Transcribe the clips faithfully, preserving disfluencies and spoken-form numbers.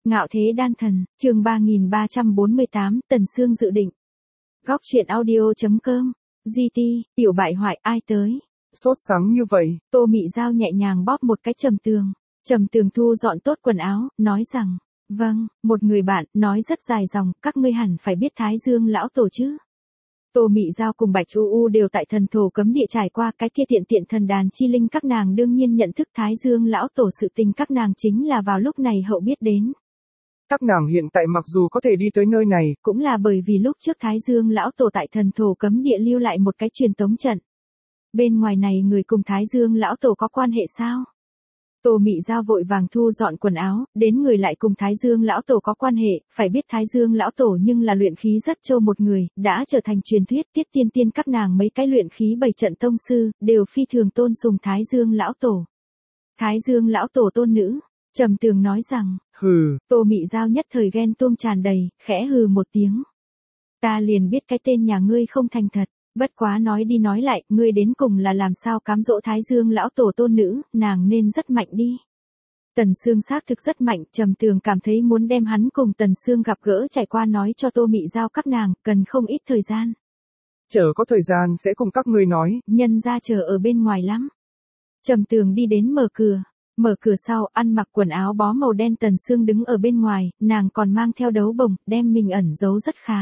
Ngạo Thế Đan Thần, chương ba nghìn ba trăm bốn mươi tám, Tần Sương dự định. Góc truyện audio.com, giê tê, tiểu bại hoại ai tới? Sốt sắng như vậy. Tô Mị Giao nhẹ nhàng bóp một cái Trầm Tường. Trầm Tường thu dọn tốt quần áo, nói rằng, vâng, một người bạn, nói rất dài dòng, các ngươi hẳn phải biết Thái Dương lão tổ chứ. Tô Mị Giao cùng Bạch U U đều tại thần thổ cấm địa trải qua cái kia tiện tiện thần đàn chi linh, các nàng đương nhiên nhận thức Thái Dương lão tổ, sự tình các nàng chính là vào lúc này hậu biết đến. Các nàng hiện tại mặc dù có thể đi tới nơi này, cũng là bởi vì lúc trước Thái Dương lão tổ tại thần thổ cấm địa lưu lại một cái truyền tống trận. Bên ngoài này người cùng Thái Dương lão tổ có quan hệ sao? Tô Mị Giao vội vàng thu dọn quần áo, đến người lại cùng Thái Dương lão tổ có quan hệ, phải biết Thái Dương lão tổ nhưng là luyện khí rất trâu một người, đã trở thành truyền thuyết tiết tiên tiên, các nàng mấy cái luyện khí bảy trận tông sư, đều phi thường tôn sùng Thái Dương lão tổ. Thái Dương lão tổ tôn nữ, Trầm Tường nói rằng, hừ. Tô Mị Giao nhất thời ghen tuông tràn đầy, khẽ hừ một tiếng. Ta liền biết cái tên nhà ngươi không thành thật, bất quá nói đi nói lại, ngươi đến cùng là làm sao cám dỗ Thái Dương lão tổ tôn nữ, nàng nên rất mạnh đi. Tần Sương xác thực rất mạnh, Trầm Tường cảm thấy muốn đem hắn cùng Tần Sương gặp gỡ trải qua nói cho Tô Mị Giao các nàng, cần không ít thời gian. Chờ có thời gian sẽ cùng các ngươi nói. Nhân ra chờ ở bên ngoài lắm. Trầm Tường đi đến mở cửa. Mở cửa sau, ăn mặc quần áo bó màu đen Tần Sương đứng ở bên ngoài, nàng còn mang theo đấu bồng, đem mình ẩn giấu rất khá.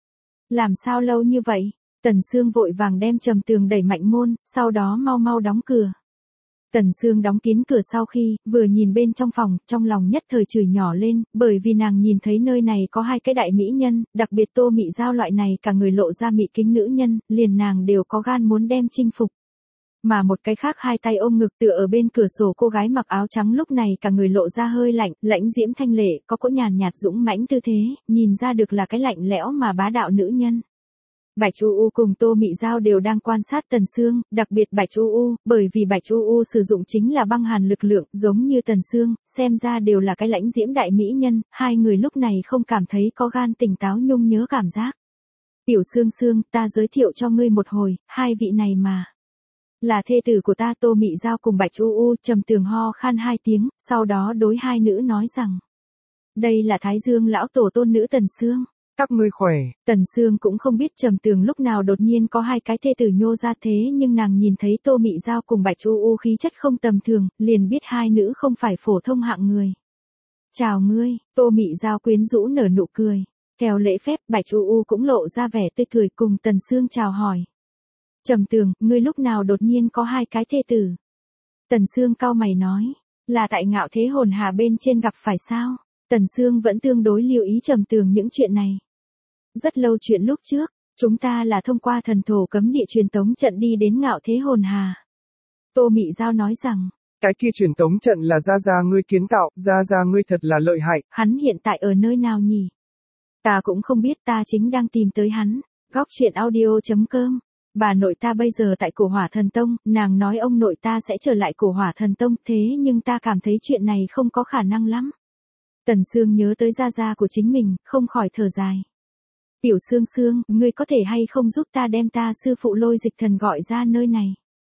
Làm sao lâu như vậy? Tần Sương vội vàng đem Trầm Tường đẩy mạnh môn, sau đó mau mau đóng cửa. Tần Sương đóng kín cửa sau khi, vừa nhìn bên trong phòng, trong lòng nhất thời chửi nhỏ lên, bởi vì nàng nhìn thấy nơi này có hai cái đại mỹ nhân, đặc biệt Tô Mị Giao loại này cả người lộ ra mị kính nữ nhân, liền nàng đều có gan muốn đem chinh phục. Mà một cái khác hai tay ôm ngực tựa ở bên cửa sổ cô gái mặc áo trắng lúc này cả người lộ ra hơi lạnh, lãnh diễm thanh lệ, có cỗ nhàn nhạt dũng mãnh tư thế, nhìn ra được là cái lạnh lẽo mà bá đạo nữ nhân. Bạch U U cùng Tô Mị Giao đều đang quan sát Tần Sương, đặc biệt Bạch U U, bởi vì Bạch U U sử dụng chính là băng hàn lực lượng, giống như Tần Sương, xem ra đều là cái lãnh diễm đại mỹ nhân, hai người lúc này không cảm thấy có gan tỉnh táo nhung nhớ cảm giác. Tiểu Sương Sương, ta giới thiệu cho ngươi một hồi, hai vị này mà là thê tử của ta. Tô Mị Giao cùng Bạch U U. Trầm Tường ho khan hai tiếng, sau đó đối hai nữ nói rằng, đây là Thái Dương lão tổ tôn nữ Tần Sương. Các ngươi khỏe. Tần Sương cũng không biết Trầm Tường lúc nào đột nhiên có hai cái thê tử nhô ra thế, nhưng nàng nhìn thấy Tô Mị Giao cùng Bạch U U khí chất không tầm thường, liền biết hai nữ không phải phổ thông hạng người. Chào ngươi. Tô Mị Giao quyến rũ nở nụ cười. Theo lễ phép, Bạch U U cũng lộ ra vẻ tươi cười cùng Tần Sương chào hỏi. Trầm Tường, ngươi lúc nào đột nhiên có hai cái thê tử? Tần Sương cau mày nói, là tại Ngạo Thế Hồn Hà bên trên gặp phải sao? Tần Sương vẫn tương đối lưu ý Trầm Tường những chuyện này. Rất lâu chuyện lúc trước, chúng ta là thông qua thần thổ cấm địa truyền tống trận đi đến Ngạo Thế Hồn Hà. Tô Mị Giao nói rằng, cái kia truyền tống trận là Gia Gia ngươi kiến tạo, Gia Gia ngươi thật là lợi hại. Hắn hiện tại ở nơi nào nhỉ? Ta cũng không biết, ta chính đang tìm tới hắn. Góc truyện audio.com. Bà nội ta bây giờ tại Cổ Hỏa Thần Tông, nàng nói ông nội ta sẽ trở lại Cổ Hỏa Thần Tông, thế nhưng ta cảm thấy chuyện này không có khả năng lắm. Tần Sương nhớ tới Gia Gia của chính mình, không khỏi thở dài. Tiểu Sương Sương, ngươi có thể hay không giúp ta đem ta sư phụ Lôi Dịch Thần gọi ra nơi này?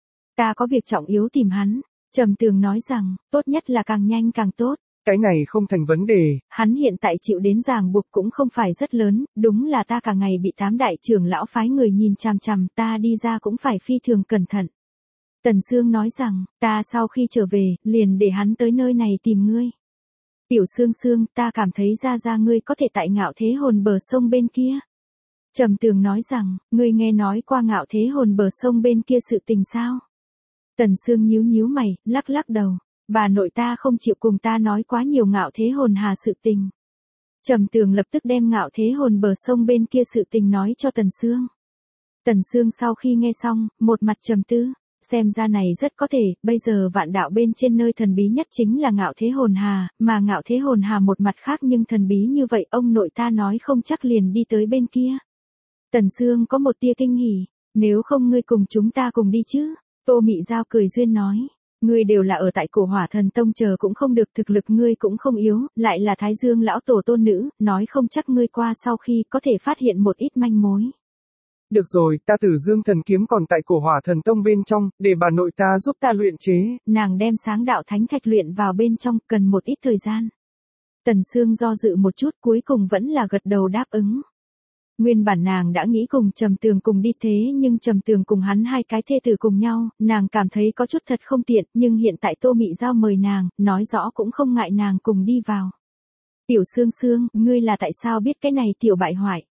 Ta có việc trọng yếu tìm hắn. Trầm Tường nói rằng, tốt nhất là càng nhanh càng tốt. Cái này không thành vấn đề. Hắn hiện tại chịu đến ràng buộc cũng không phải rất lớn, đúng là ta cả ngày bị tám đại trưởng lão phái người nhìn chằm chằm, ta đi ra cũng phải phi thường cẩn thận. Tần Sương nói rằng, ta sau khi trở về, liền để hắn tới nơi này tìm ngươi. Tiểu Sương Sương, ta cảm thấy Gia Gia ngươi có thể tại Ngạo Thế Hồn bờ sông bên kia. Trầm Tường nói rằng, ngươi nghe nói qua Ngạo Thế Hồn bờ sông bên kia sự tình sao? Tần Sương nhíu nhíu mày, lắc lắc đầu. Bà nội ta không chịu cùng ta nói quá nhiều Ngạo Thế Hồn Hà sự tình. Trầm Tường lập tức đem Ngạo Thế Hồn bờ sông bên kia sự tình nói cho Tần Sương. Tần Sương sau khi nghe xong, một mặt trầm tư, xem ra này rất có thể, bây giờ vạn đạo bên trên nơi thần bí nhất chính là Ngạo Thế Hồn Hà, mà Ngạo Thế Hồn Hà một mặt khác nhưng thần bí như vậy, ông nội ta nói không chắc liền đi tới bên kia. Tần Sương có một tia kinh hỉ, nếu không ngươi cùng chúng ta cùng đi chứ? Tô Mị Giao cười duyên nói. Ngươi đều là ở tại Cổ Hỏa Thần Tông chờ cũng không được, thực lực ngươi cũng không yếu, lại là Thái Dương lão tổ tôn nữ, nói không chắc ngươi qua sau khi có thể phát hiện một ít manh mối. Được rồi, ta Tử Dương thần kiếm còn tại Cổ Hỏa Thần Tông bên trong, để bà nội ta giúp ta luyện chế. Nàng đem sáng đạo thánh thạch luyện vào bên trong, cần một ít thời gian. Tần Sương do dự một chút cuối cùng vẫn là gật đầu đáp ứng. Nguyên bản nàng đã nghĩ cùng Trầm Tường cùng đi thế nhưng Trầm Tường cùng hắn hai cái thê tử cùng nhau, nàng cảm thấy có chút thật không tiện, nhưng hiện tại Tô Mị Giao mời nàng, nói rõ cũng không ngại nàng cùng đi vào. Tiểu Sương Sương, ngươi là tại sao biết cái này tiểu bại hoại?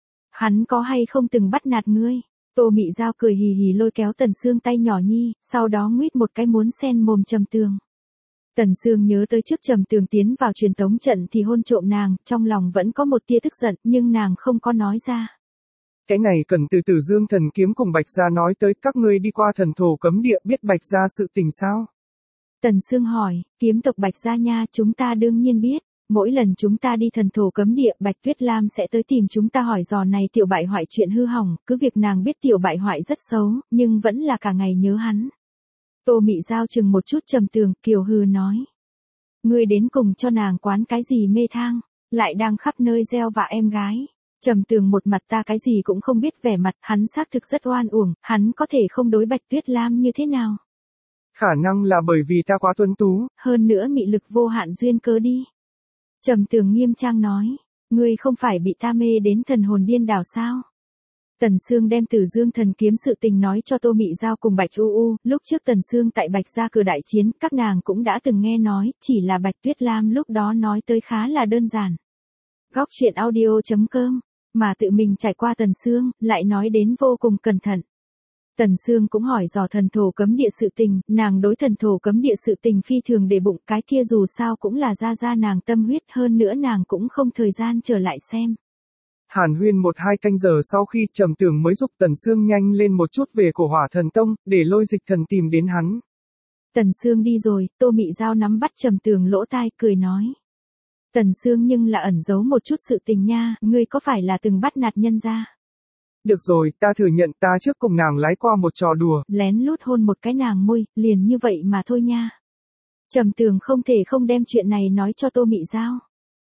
Hắn có hay không từng bắt nạt ngươi? Tô Mị Giao cười hì hì lôi kéo Tần Sương tay nhỏ nhi, sau đó nguýt một cái muốn xen mồm Trầm Tường. Tần Sương nhớ tới trước Trầm Tường tiến vào truyền tống trận thì hôn trộm nàng, trong lòng vẫn có một tia tức giận, nhưng nàng không có nói ra. Cái này cần từ Tử Dương Thần Kiếm cùng Bạch Gia nói tới, các ngươi đi qua thần thổ cấm địa biết Bạch Gia sự tình sao? Tần Sương hỏi, kiếm tộc Bạch Gia nha, chúng ta đương nhiên biết. Mỗi lần chúng ta đi thần thổ cấm địa, Bạch Tuyết Lam sẽ tới tìm chúng ta hỏi dò này tiểu bại hoại chuyện hư hỏng, cứ việc nàng biết tiểu bại hoại rất xấu, nhưng vẫn là cả ngày nhớ hắn. Tô Mị Giao chừng một chút Trầm Tường, kiều hừ nói. Ngươi đến cùng cho nàng quán cái gì mê thang, lại đang khắp nơi gieo vạ em gái. Trầm Tường một mặt ta cái gì cũng không biết vẻ mặt, hắn xác thực rất oan uổng, hắn có thể không đối Bạch Tuyết Lam như thế nào. Khả năng là bởi vì ta quá tuấn tú. Hơn nữa mị lực vô hạn duyên cớ đi. Trầm Tường nghiêm trang nói, ngươi không phải bị ta mê đến thần hồn điên đảo sao? Tần Sương đem Tử Dương Thần Kiếm sự tình nói cho Tô Mị Giao cùng Bạch U U, lúc trước Tần Sương tại Bạch Gia cửa đại chiến, các nàng cũng đã từng nghe nói, chỉ là Bạch Tuyết Lam lúc đó nói tới khá là đơn giản. Góc truyện audio chấm com, mà tự mình trải qua Tần Sương, lại nói đến vô cùng cẩn thận. Tần Sương cũng hỏi dò thần thổ cấm địa sự tình, nàng đối thần thổ cấm địa sự tình phi thường để bụng, cái kia dù sao cũng là ra ra nàng tâm huyết, hơn nữa nàng cũng không thời gian trở lại xem. Hàn huyên một hai canh giờ sau khi Trầm Tường mới giúp Tần Sương nhanh lên một chút về Cổ Hỏa Thần Tông, để lôi dịch thần tìm đến hắn. Tần Sương đi rồi, Tô Mị Giao nắm bắt Trầm Tường lỗ tai, cười nói. Tần Sương nhưng là ẩn giấu một chút sự tình nha, ngươi có phải là từng bắt nạt nhân gia? Được rồi, ta thừa nhận ta trước cùng nàng lái qua một trò đùa. Lén lút hôn một cái nàng môi, liền như vậy mà thôi nha. Trầm Tường không thể không đem chuyện này nói cho Tô Mị Giao.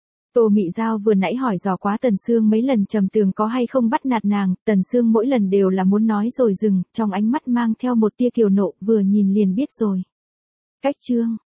Tô Mị Giao vừa nãy hỏi dò quá Tần Sương mấy lần Trầm Tường có hay không bắt nạt nàng, Tần Sương mỗi lần đều là muốn nói rồi dừng, trong ánh mắt mang theo một tia kiều nộ, vừa nhìn liền biết rồi. Cách chương